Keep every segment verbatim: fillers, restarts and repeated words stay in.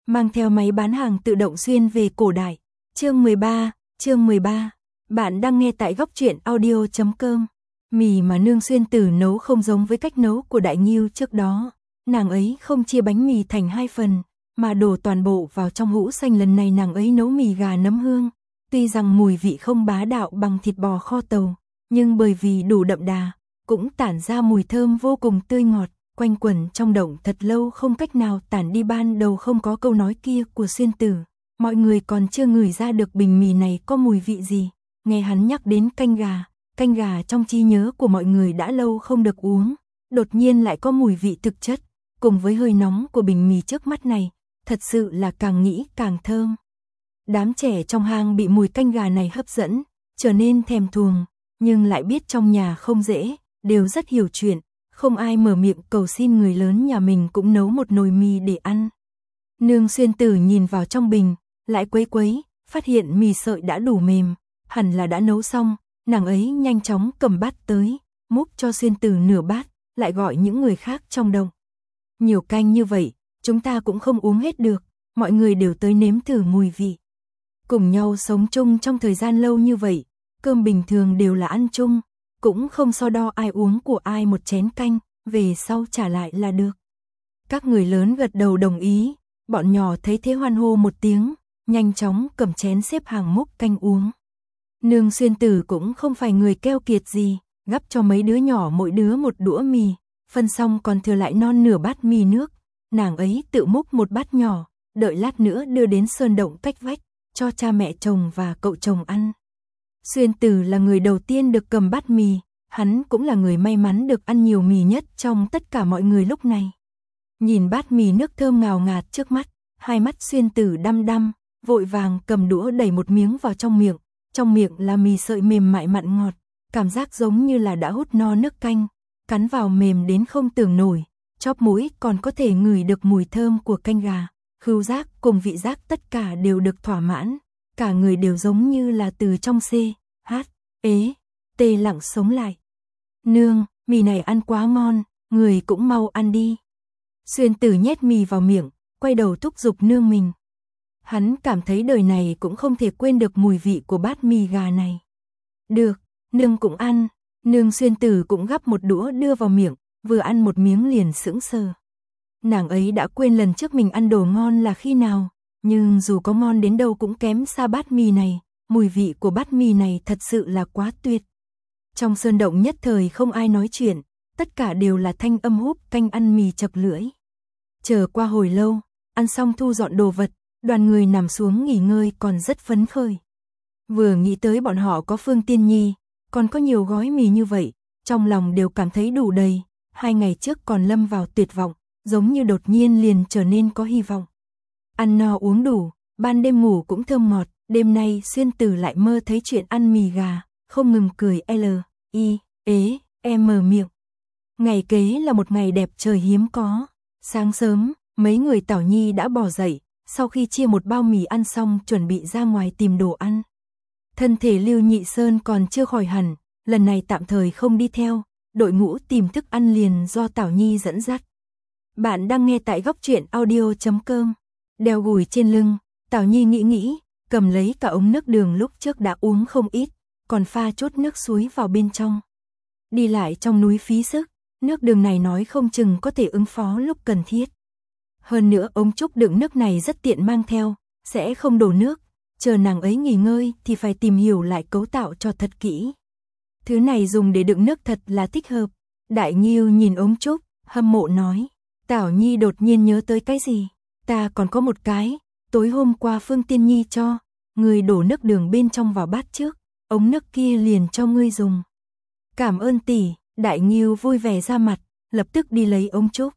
mang theo máy bán hàng tự động xuyên về cổ đại. Chương mười ba, chương mười ba. Bạn đang nghe tại góc truyện audio chấm com. Mì mà Nương Xuyên Tử nấu không giống với cách nấu của Đại Nghiêu trước đó. Nàng ấy không chia bánh mì thành hai phần, mà đổ toàn bộ vào trong hũ xanh. Lần này nàng ấy nấu mì gà nấm hương. Tuy rằng mùi vị không bá đạo bằng thịt bò kho tàu, nhưng bởi vì đủ đậm đà, cũng tản ra mùi thơm vô cùng tươi ngọt, quanh quẩn trong động thật lâu không cách nào tản đi. Ban đầu không có câu nói kia của Xuyên Tử, mọi người còn chưa ngửi ra được bình mì này có mùi vị gì. Nghe hắn nhắc đến canh gà, canh gà trong trí nhớ của mọi người đã lâu không được uống, đột nhiên lại có mùi vị thực chất, cùng với hơi nóng của bình mì trước mắt này, thật sự là càng nghĩ càng thơm. Đám trẻ trong hang bị mùi canh gà này hấp dẫn, trở nên thèm thuồng, nhưng lại biết trong nhà không dễ, đều rất hiểu chuyện, không ai mở miệng cầu xin người lớn nhà mình cũng nấu một nồi mì để ăn. Nương Xuyên Tử nhìn vào trong bình, lại quấy quấy, phát hiện mì sợi đã đủ mềm, hẳn là đã nấu xong, nàng ấy nhanh chóng cầm bát tới, múc cho Xuyên Tử nửa bát, lại gọi những người khác trong động. Nhiều canh như vậy, chúng ta cũng không uống hết được, mọi người đều tới nếm thử mùi vị. Cùng nhau sống chung trong thời gian lâu như vậy, cơm bình thường đều là ăn chung, cũng không so đo ai uống của ai một chén canh, về sau trả lại là được. Các người lớn gật đầu đồng ý, bọn nhỏ thấy thế hoan hô một tiếng, nhanh chóng cầm chén xếp hàng múc canh uống. Nương Xuyên Tử cũng không phải người keo kiệt gì, gắp cho mấy đứa nhỏ mỗi đứa một đũa mì, phân xong còn thừa lại non nửa bát mì nước, nàng ấy tự múc một bát nhỏ, đợi lát nữa đưa đến sơn động cách vách, cho cha mẹ chồng và cậu chồng ăn. Xuyên Tử là người đầu tiên được cầm bát mì, hắn cũng là người may mắn được ăn nhiều mì nhất trong tất cả mọi người lúc này. Nhìn bát mì nước thơm ngào ngạt trước mắt, hai mắt Xuyên Tử đăm đăm, vội vàng cầm đũa đẩy một miếng vào trong miệng, trong miệng là mì sợi mềm mại mặn ngọt, cảm giác giống như là đã hút no nước canh, cắn vào mềm đến không tưởng nổi, chóp mũi còn có thể ngửi được mùi thơm của canh gà, khứu giác cùng vị giác tất cả đều được thỏa mãn, cả người đều giống như là từ trong C, H, ế, tê lặng sống lại. Nương, mì này ăn quá ngon, người cũng mau ăn đi. Xuyên Tử nhét mì vào miệng, quay đầu thúc giục nương mình. Hắn cảm thấy đời này cũng không thể quên được mùi vị của bát mì gà này. Được, nương cũng ăn. Nương Xuyên Tử cũng gắp một đũa đưa vào miệng, vừa ăn một miếng liền sững sờ. Nàng ấy đã quên lần trước mình ăn đồ ngon là khi nào, nhưng dù có ngon đến đâu cũng kém xa bát mì này, mùi vị của bát mì này thật sự là quá tuyệt. Trong sơn động nhất thời không ai nói chuyện, tất cả đều là thanh âm húp canh ăn mì chật lưỡi. Chờ qua hồi lâu, ăn xong thu dọn đồ vật, đoàn người nằm xuống nghỉ ngơi còn rất phấn khởi. Vừa nghĩ tới bọn họ có Phương Tiên Nhi, còn có nhiều gói mì như vậy, trong lòng đều cảm thấy đủ đầy, hai ngày trước còn lâm vào tuyệt vọng, giống như đột nhiên liền trở nên có hy vọng. Ăn no uống đủ, ban đêm ngủ cũng thơm ngọt, đêm nay Xuyên Tử lại mơ thấy chuyện ăn mì gà, không ngừng cười L, I, ế, M miệng. Ngày kế là một ngày đẹp trời hiếm có, sáng sớm, mấy người Tảo Nhi đã bò dậy, sau khi chia một bao mì ăn xong chuẩn bị ra ngoài tìm đồ ăn. Thân thể Lưu Nhị Sơn còn chưa khỏi hẳn, lần này tạm thời không đi theo, đội ngũ tìm thức ăn liền do Tảo Nhi dẫn dắt. Bạn đang nghe tại góc truyện audio chấm com. Đeo gùi trên lưng, Tảo Nhi nghĩ nghĩ, cầm lấy cả ống nước đường lúc trước đã uống không ít, còn pha chút nước suối vào bên trong. Đi lại trong núi phí sức, nước đường này nói không chừng có thể ứng phó lúc cần thiết. Hơn nữa ống trúc đựng nước này rất tiện mang theo, sẽ không đổ nước, chờ nàng ấy nghỉ ngơi thì phải tìm hiểu lại cấu tạo cho thật kỹ. Thứ này dùng để đựng nước thật là thích hợp. Đại Nghiêu nhìn ống trúc, hâm mộ nói. Tảo Nhi đột nhiên nhớ tới cái gì, ta còn có một cái, tối hôm qua Phương Tiên Nhi cho, người đổ nước đường bên trong vào bát trước, ống nước kia liền cho ngươi dùng. Cảm ơn tỷ. Đại Nghiêu vui vẻ ra mặt, lập tức đi lấy ống trúc.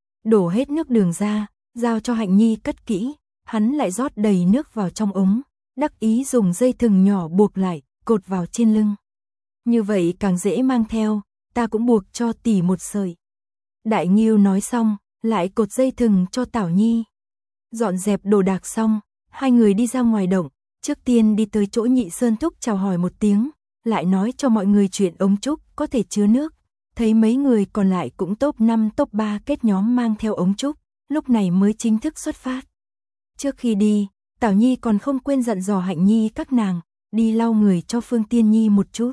Đổ hết nước đường ra, giao cho Hạnh Nhi cất kỹ, hắn lại rót đầy nước vào trong ống, đắc ý dùng dây thừng nhỏ buộc lại, cột vào trên lưng. Như vậy càng dễ mang theo, ta cũng buộc cho tỷ một sợi. Đại Nghiêu nói xong, lại cột dây thừng cho Tảo Nhi. Dọn dẹp đồ đạc xong, hai người đi ra ngoài động, trước tiên đi tới chỗ Nhị Sơn Thúc chào hỏi một tiếng, lại nói cho mọi người chuyện ống trúc có thể chứa nước. Thấy mấy người còn lại cũng top năm top ba kết nhóm mang theo ống trúc, lúc này mới chính thức xuất phát. Trước khi đi, Tảo Nhi còn không quên dặn dò Hạnh Nhi các nàng, đi lau người cho Phương Tiên Nhi một chút.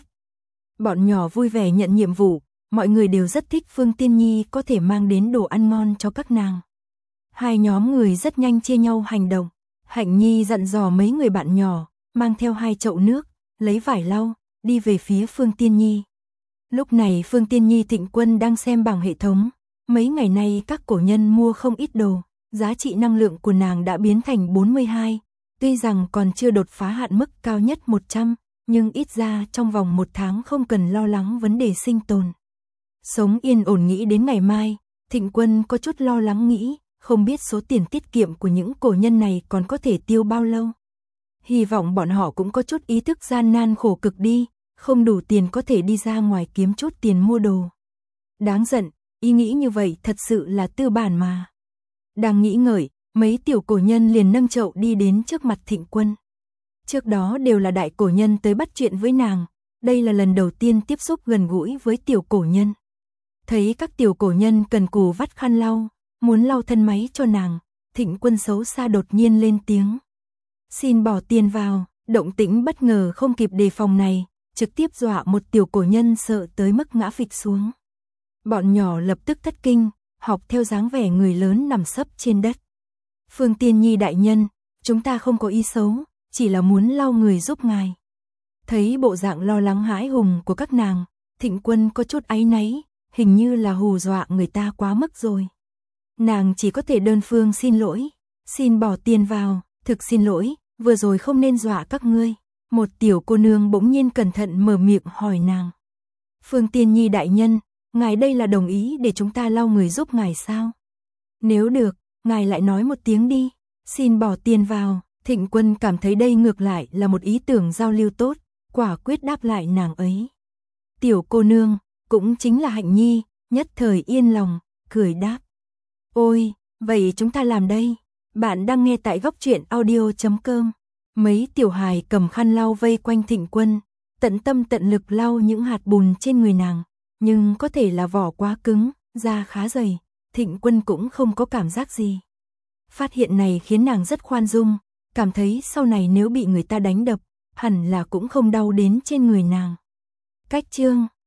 Bọn nhỏ vui vẻ nhận nhiệm vụ, mọi người đều rất thích Phương Tiên Nhi có thể mang đến đồ ăn ngon cho các nàng. Hai nhóm người rất nhanh chia nhau hành động. Hạnh Nhi dặn dò mấy người bạn nhỏ, mang theo hai chậu nước, lấy vải lau, đi về phía Phương Tiên Nhi. Lúc này Phương Tiên Nhi Thịnh Quân đang xem bảng hệ thống. Mấy ngày nay các cổ nhân mua không ít đồ, giá trị năng lượng của nàng đã biến thành bốn mươi hai. Tuy rằng còn chưa đột phá hạn mức cao nhất một trăm, nhưng ít ra trong vòng một tháng không cần lo lắng vấn đề sinh tồn. Sống yên ổn nghĩ đến ngày mai, Thịnh Quân có chút lo lắng nghĩ, không biết số tiền tiết kiệm của những cổ nhân này còn có thể tiêu bao lâu. Hy vọng bọn họ cũng có chút ý thức gian nan khổ cực đi, không đủ tiền có thể đi ra ngoài kiếm chút tiền mua đồ. Đáng giận, ý nghĩ như vậy thật sự là tư bản mà. Đang nghĩ ngợi, mấy tiểu cổ nhân liền nâng chậu đi đến trước mặt Thịnh Quân. Trước đó đều là đại cổ nhân tới bắt chuyện với nàng, đây là lần đầu tiên tiếp xúc gần gũi với tiểu cổ nhân. Thấy các tiểu cổ nhân cần cù vắt khăn lau, muốn lau thân máy cho nàng, Thịnh Quân xấu xa đột nhiên lên tiếng. Xin bỏ tiền vào, động tĩnh bất ngờ không kịp đề phòng này, trực tiếp dọa một tiểu cổ nhân sợ tới mức ngã phịch xuống. Bọn nhỏ lập tức thất kinh, học theo dáng vẻ người lớn nằm sấp trên đất. Phương Tiên Nhi đại nhân, chúng ta không có ý xấu, chỉ là muốn lau người giúp ngài. Thấy bộ dạng lo lắng hãi hùng của các nàng, Thịnh Quân có chút áy náy, hình như là hù dọa người ta quá mức rồi. Nàng chỉ có thể đơn phương xin lỗi, xin bỏ tiền vào, thực xin lỗi, vừa rồi không nên dọa các ngươi. Một tiểu cô nương bỗng nhiên cẩn thận mở miệng hỏi nàng. Phương Tiên Nhi đại nhân, ngài đây là đồng ý để chúng ta lau người giúp ngài sao? Nếu được, ngài lại nói một tiếng đi, xin bỏ tiền vào. Thịnh Quân cảm thấy đây ngược lại là một ý tưởng giao lưu tốt, quả quyết đáp lại nàng ấy. Tiểu cô nương, cũng chính là Hạnh Nhi, nhất thời yên lòng, cười đáp. Ôi, vậy chúng ta làm đây. Bạn đang nghe tại góc truyện audio chấm com. Mấy tiểu hài cầm khăn lau vây quanh Thịnh Quân, tận tâm tận lực lau những hạt bùn trên người nàng, nhưng có thể là vỏ quá cứng, da khá dày, Thịnh Quân cũng không có cảm giác gì. Phát hiện này khiến nàng rất khoan dung, cảm thấy sau này nếu bị người ta đánh đập, hẳn là cũng không đau đến trên người nàng. Cách chương